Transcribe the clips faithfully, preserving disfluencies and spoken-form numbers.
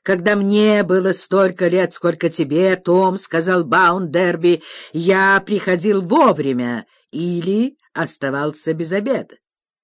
«Когда мне было столько лет, сколько тебе, Том, — сказал Баундерби, — я приходил вовремя или оставался без обеда».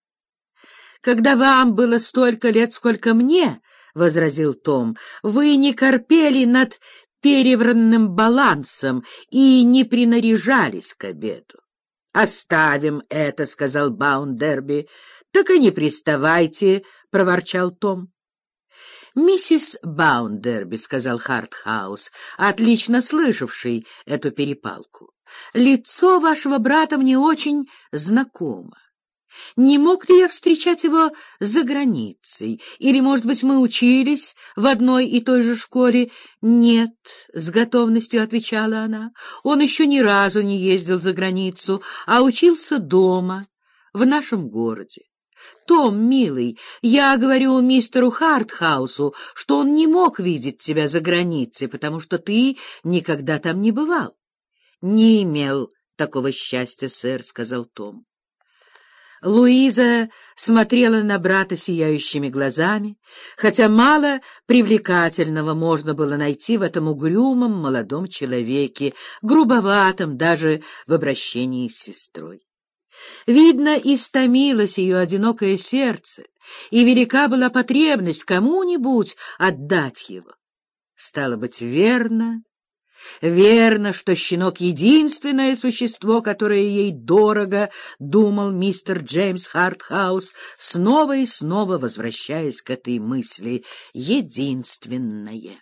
«Когда вам было столько лет, сколько мне, — возразил Том, — вы не корпели над перевранным балансом и не принаряжались к обеду». «Оставим это, — сказал Баундерби. — Так и не приставайте, — проворчал Том. «Миссис Баундерби, — сказал Хартхаус, отлично слышавший эту перепалку, — лицо вашего брата мне очень знакомо. Не мог ли я встречать его за границей? Или, может быть, мы учились в одной и той же школе?» «Нет, — с готовностью отвечала она, — он еще ни разу не ездил за границу, а учился дома, в нашем городе. Том, милый, я говорю мистеру Хартхаусу, что он не мог видеть тебя за границей, потому что ты никогда там не бывал». «Не имел такого счастья, сэр, — сказал Том». Луиза смотрела на брата сияющими глазами, хотя мало привлекательного можно было найти в этом угрюмом молодом человеке, грубоватом даже в обращении с сестрой. Видно, истомилось ее одинокое сердце, и велика была потребность кому-нибудь отдать его. Стало быть, верно, верно, что щенок — единственное существо, которое ей дорого, — думал мистер Джеймс Хартхаус, снова и снова возвращаясь к этой мысли — единственное.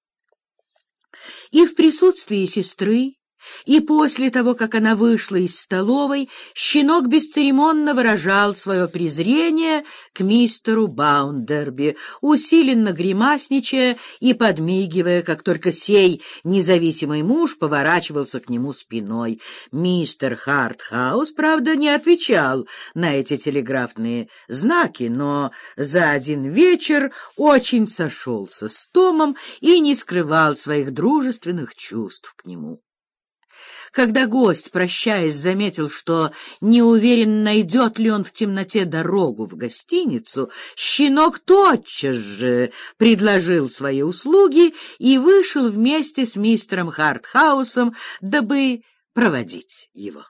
И в присутствии сестры, и после того, как она вышла из столовой, щенок бесцеремонно выражал свое презрение к мистеру Баундерби, усиленно гримасничая и подмигивая, как только сей независимый муж поворачивался к нему спиной. Мистер Хартхаус, правда, не отвечал на эти телеграфные знаки, но за один вечер очень сошелся с Томом и не скрывал своих дружественных чувств к нему. Когда гость, прощаясь, заметил, что не уверен, найдет ли он в темноте дорогу в гостиницу, щенок тотчас же предложил свои услуги и вышел вместе с мистером Хартхаусом, дабы проводить его.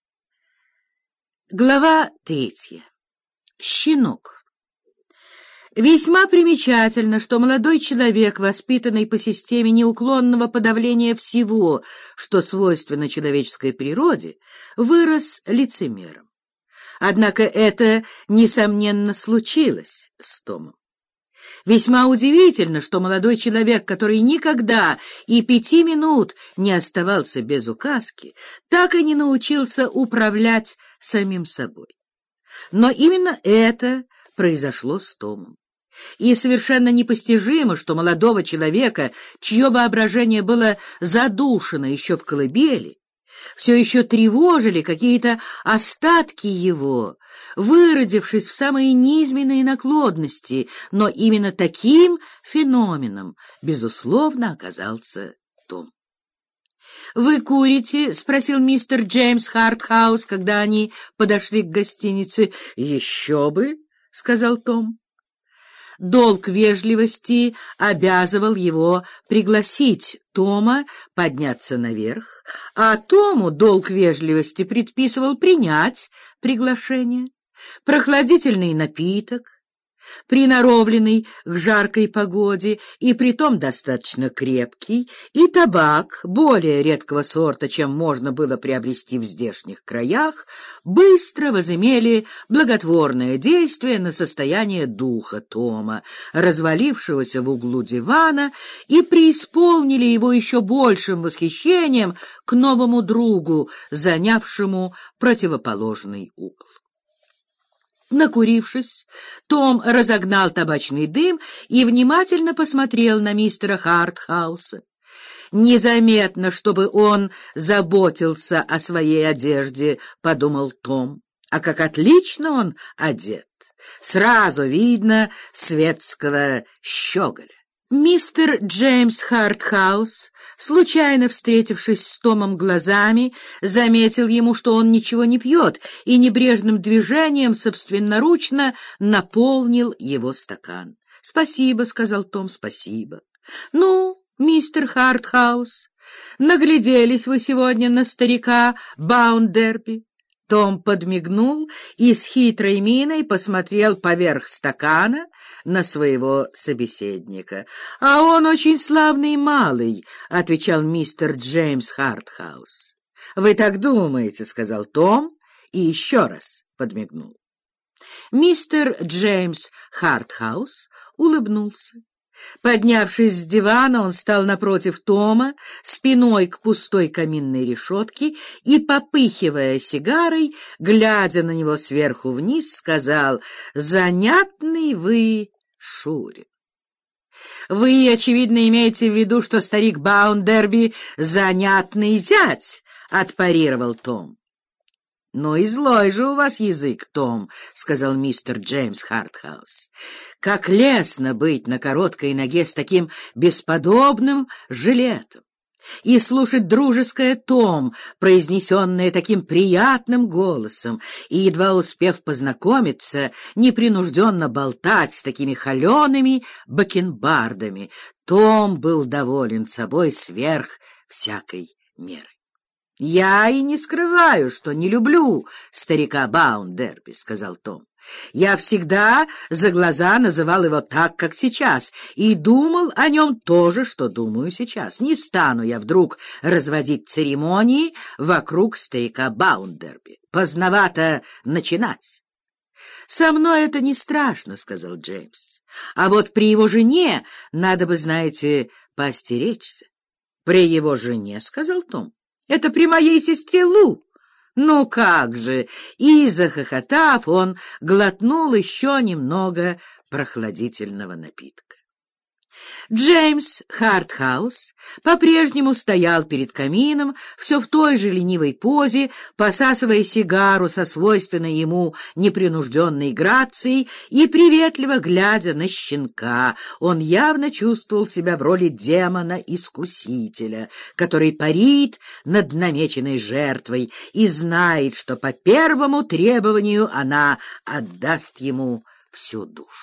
Глава третья. Щенок. Весьма примечательно, что молодой человек, воспитанный по системе неуклонного подавления всего, что свойственно человеческой природе, вырос лицемером. Однако это, несомненно, случилось с Томом. Весьма удивительно, что молодой человек, который никогда и пяти минут не оставался без указки, так и не научился управлять самим собой. Но именно это произошло с Томом. И совершенно непостижимо, что молодого человека, чье воображение было задушено еще в колыбели, все еще тревожили какие-то остатки его, выродившись в самые низменные наклонности, но именно таким феноменом, безусловно, оказался Том. «Вы курите?» — спросил мистер Джеймс Хартхаус, когда они подошли к гостинице. «Еще бы!» — сказал Том. Долг вежливости обязывал его пригласить Тома подняться наверх, а Тому долг вежливости предписывал принять приглашение. Прохладительный напиток, приноровленный к жаркой погоде и притом достаточно крепкий, и табак более редкого сорта, чем можно было приобрести в здешних краях, быстро возымели благотворное действие на состояние духа Тома, развалившегося в углу дивана, и преисполнили его еще большим восхищением к новому другу, занявшему противоположный угол. Накурившись, Том разогнал табачный дым и внимательно посмотрел на мистера Хартхауса. «Незаметно, чтобы он заботился о своей одежде», — подумал Том. «А как отлично он одет! Сразу видно светского щеголя». Мистер Джеймс Хартхаус, случайно встретившись с Томом глазами, заметил ему, что он ничего не пьет, и небрежным движением собственноручно наполнил его стакан. «Спасибо», — сказал Том, — «спасибо». Ну, мистер Хартхаус, нагляделись вы сегодня на старика Баундерби? Том подмигнул и с хитрой миной посмотрел поверх стакана на своего собеседника. — А он очень славный малый, — отвечал мистер Джеймс Хартхаус. — Вы так думаете, — сказал Том и еще раз подмигнул. Мистер Джеймс Хартхаус улыбнулся. Поднявшись с дивана, он стал напротив Тома, спиной к пустой каминной решетке и, попыхивая сигарой, глядя на него сверху вниз, сказал: «Занятный вы Шурин». «Вы, очевидно, имеете в виду, что старик Баундерби — занятный зять», — отпарировал Том. — Ну и злой же у вас язык, Том, — сказал мистер Джеймс Хартхаус. — Как лестно быть на короткой ноге с таким бесподобным жилетом и слушать дружеское «Том», произнесенное таким приятным голосом, и, едва успев познакомиться, непринужденно болтать с такими холеными бакенбардами. Том был доволен собой сверх всякой меры. — Я и не скрываю, что не люблю старика Баундерби, — сказал Том. Я всегда за глаза называл его так, как сейчас, и думал о нем то же, что думаю сейчас. Не стану я вдруг разводить церемонии вокруг старика Баундерби. Поздновато начинать. — Со мной это не страшно, — сказал Джеймс. — А вот при его жене надо бы, знаете, поостеречься. — При его жене, — сказал Том. Это при моей сестре Лу. Ну как же! И, захохотав, он глотнул еще немного прохладительного напитка. Джеймс Хартхаус по-прежнему стоял перед камином, все в той же ленивой позе, посасывая сигару со свойственной ему непринужденной грацией и приветливо глядя на щенка. Он явно чувствовал себя в роли демона-искусителя, который парит над намеченной жертвой и знает, что по первому требованию она отдаст ему всю душу.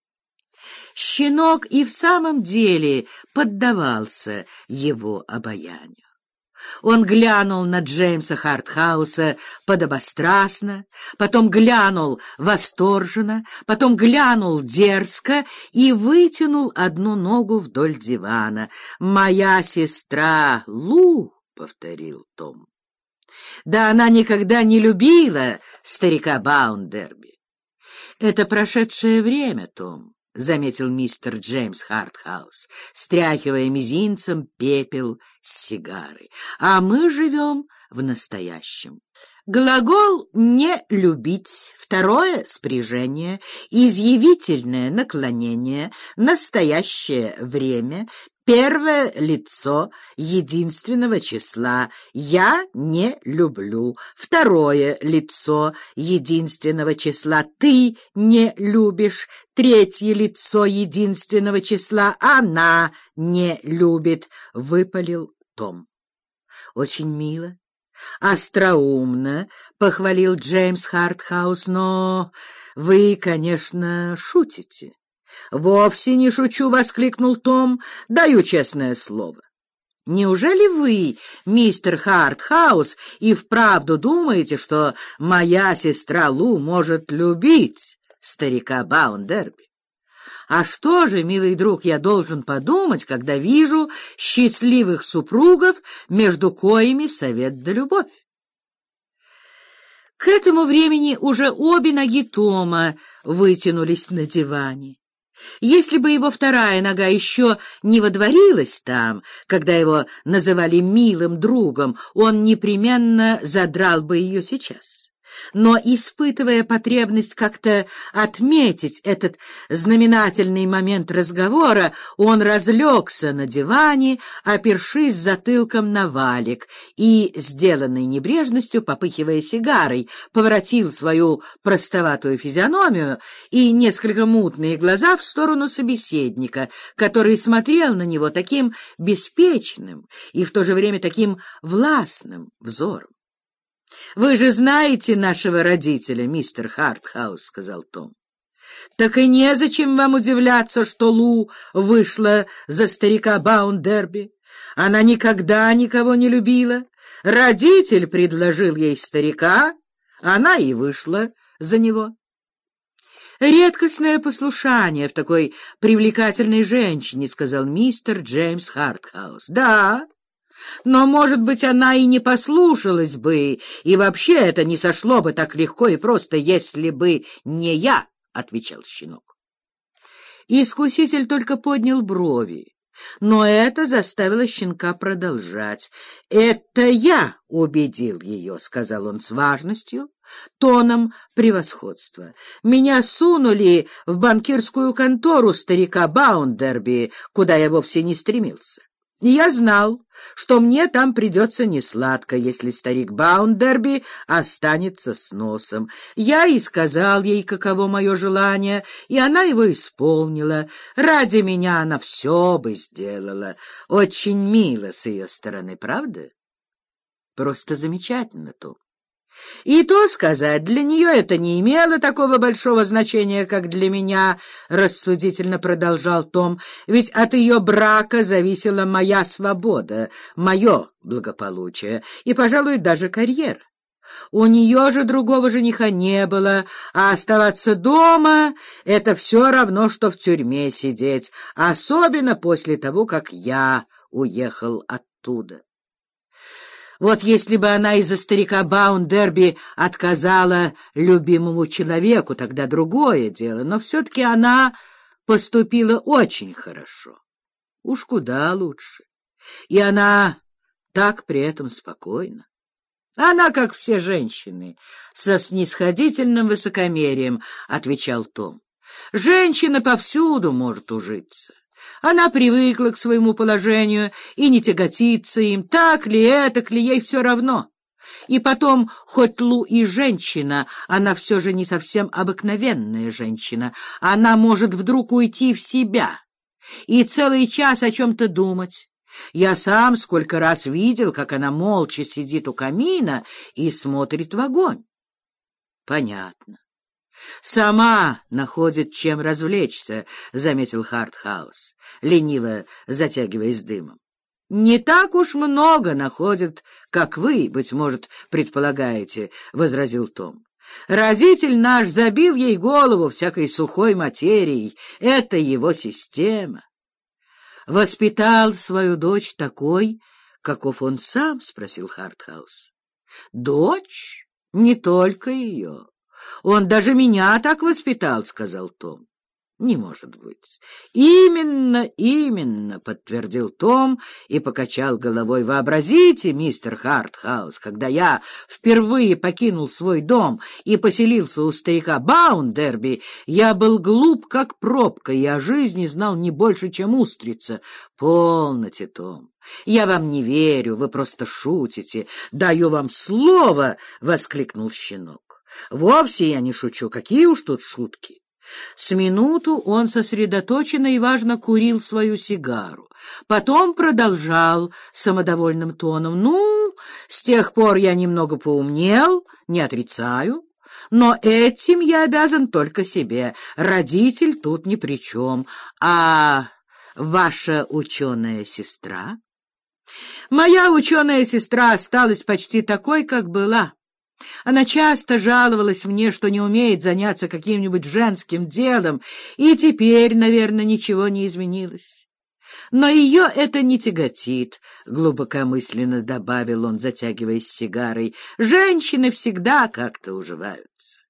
Щенок и в самом деле поддавался его обаянию. Он глянул на Джеймса Хартхауса подобострастно, потом глянул восторженно, потом глянул дерзко и вытянул одну ногу вдоль дивана. «Моя сестра Лу», — повторил Том. «Да она никогда не любила старика Баундерби». «Это прошедшее время, Том», — заметил мистер Джеймс Хартхаус, стряхивая мизинцем пепел с сигары. — А мы живем в настоящем. Глагол «не любить», второе спряжение, изъявительное наклонение, настоящее время, первое лицо единственного числа «я не люблю», второе лицо единственного числа «ты не любишь», третье лицо единственного числа «она не любит», — выпалил Том. — Очень мило. «Остроумно», — похвалил Джеймс Хартхаус, — «но вы, конечно, шутите». «Вовсе не шучу», — воскликнул Том, — «даю честное слово». «Неужели вы, мистер Хартхаус, и вправду думаете, что моя сестра Лу может любить старика Баундерби? А что же, милый друг, я должен подумать, когда вижу счастливых супругов, между коими совет да любовь?» К этому времени уже обе ноги Тома вытянулись на диване. Если бы его вторая нога еще не водворилась там, когда его называли милым другом, он непременно задрал бы ее сейчас. Но, испытывая потребность как-то отметить этот знаменательный момент разговора, он разлегся на диване, опершись затылком на валик и, сделанной небрежностью, попыхивая сигарой, поворотил свою простоватую физиономию и несколько мутные глаза в сторону собеседника, который смотрел на него таким беспечным и в то же время таким властным взором. — Вы же знаете нашего родителя, мистер Хартхаус, — сказал Том. Так и незачем вам удивляться, что Лу вышла за старика Баундерби. Она никогда никого не любила. Родитель предложил ей старика, она и вышла за него. «Редкостное послушание в такой привлекательной женщине», — сказал мистер Джеймс Хартхаус. «Да, но, может быть, она и не послушалась бы, и вообще это не сошло бы так легко и просто, если бы не я», — отвечал щенок. Искуситель только поднял брови, но это заставило щенка продолжать. «Это я убедил ее», — сказал он с важностью, тоном превосходства. «Меня сунули в банкирскую контору старика Баундерби, куда я вовсе не стремился. И я знал, что мне там придется несладко, если старик Баундерби останется с носом. Я и сказал ей, каково мое желание, и она его исполнила. Ради меня она все бы сделала. Очень мило с ее стороны, правда? Просто замечательно, Том. И то сказать, для нее это не имело такого большого значения, как для меня, — рассудительно продолжал Том, — ведь от ее брака зависела моя свобода, мое благополучие и, пожалуй, даже карьера. У нее же другого жениха не было, а оставаться дома — это все равно, что в тюрьме сидеть, особенно после того, как я уехал оттуда. Вот если бы она из-за старика Баундерби отказала любимому человеку, тогда другое дело, но все-таки она поступила очень хорошо, уж куда лучше, и она так при этом спокойна. Она, как все женщины, со снисходительным высокомерием, — отвечал Том. Женщина повсюду может ужиться. Она привыкла к своему положению и не тяготится им, так ли, этак ли, ей все равно. И потом, хоть Лу и женщина, она все же не совсем обыкновенная женщина. Она может вдруг уйти в себя и целый час о чем-то думать. Я сам сколько раз видел, как она молча сидит у камина и смотрит в огонь. Понятно. «Сама находит, чем развлечься», — заметил Хартхаус, лениво затягиваясь дымом. «Не так уж много находит, как вы, быть может, предполагаете», — возразил Том. «Родитель наш забил ей голову всякой сухой материей. Это его система». «Воспитал свою дочь такой, каков он сам?» — спросил Хартхаус. «Дочь? Не только ее. Он даже меня так воспитал», — сказал Том. «Не может быть». «Именно, именно», — подтвердил Том и покачал головой. «Вообразите, мистер Хартхаус, когда я впервые покинул свой дом и поселился у старика Баундерби, я был глуп, как пробка, и о жизни знал не больше, чем устрица». «Полноте, Том. Я вам не верю, вы просто шутите. Даю вам слово», — воскликнул щенок. «Вовсе я не шучу. Какие уж тут шутки!» С минуту он сосредоточенно и важно курил свою сигару. Потом продолжал самодовольным тоном. «Ну, с тех пор я немного поумнел, не отрицаю, но этим я обязан только себе. Родитель тут ни при чем. А ваша ученая сестра?» «Моя ученая сестра осталась почти такой, как была. Она часто жаловалась мне, что не умеет заняться каким-нибудь женским делом, и теперь, наверное, ничего не изменилось. Но ее это не тяготит», — глубокомысленно добавил он, затягиваясь сигарой. «Женщины всегда как-то уживаются.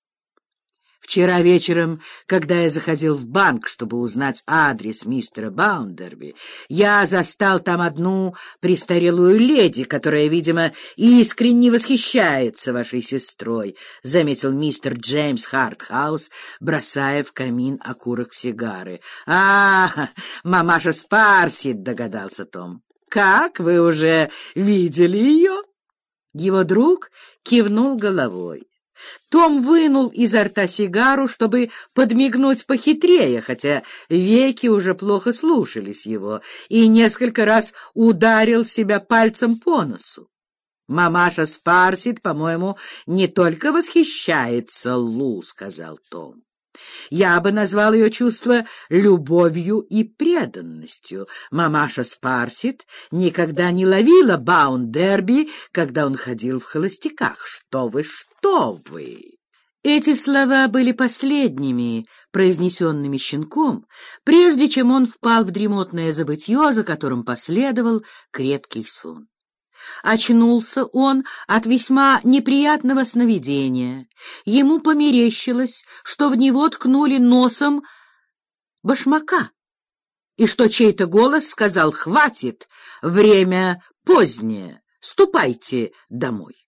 Вчера вечером, когда я заходил в банк, чтобы узнать адрес мистера Баундерби, я застал там одну престарелую леди, которая, видимо, искренне восхищается вашей сестрой», — заметил мистер Джеймс Хартхаус, бросая в камин окурок сигары. «А, мамаша Спарсит», — догадался Том. «Как, вы уже видели ее?» Его друг кивнул головой. Том вынул изо рта сигару, чтобы подмигнуть похитрее, хотя веки уже плохо слушались его, и несколько раз ударил себя пальцем по носу. «Мамаша Спарсит, по-моему, не только восхищается Лу», — сказал Том. Я бы назвал ее чувство любовью и преданностью. Мамаша Спарсит никогда не ловила Баун-Дерби, когда он ходил в холостяках. Что вы, что вы! Эти слова были последними, произнесенными щенком, прежде чем он впал в дремотное забытье, за которым последовал крепкий сон. Очнулся он от весьма неприятного сновидения. Ему померещилось, что в него ткнули носом башмака, и что чей-то голос сказал: «Хватит, время позднее, ступайте домой».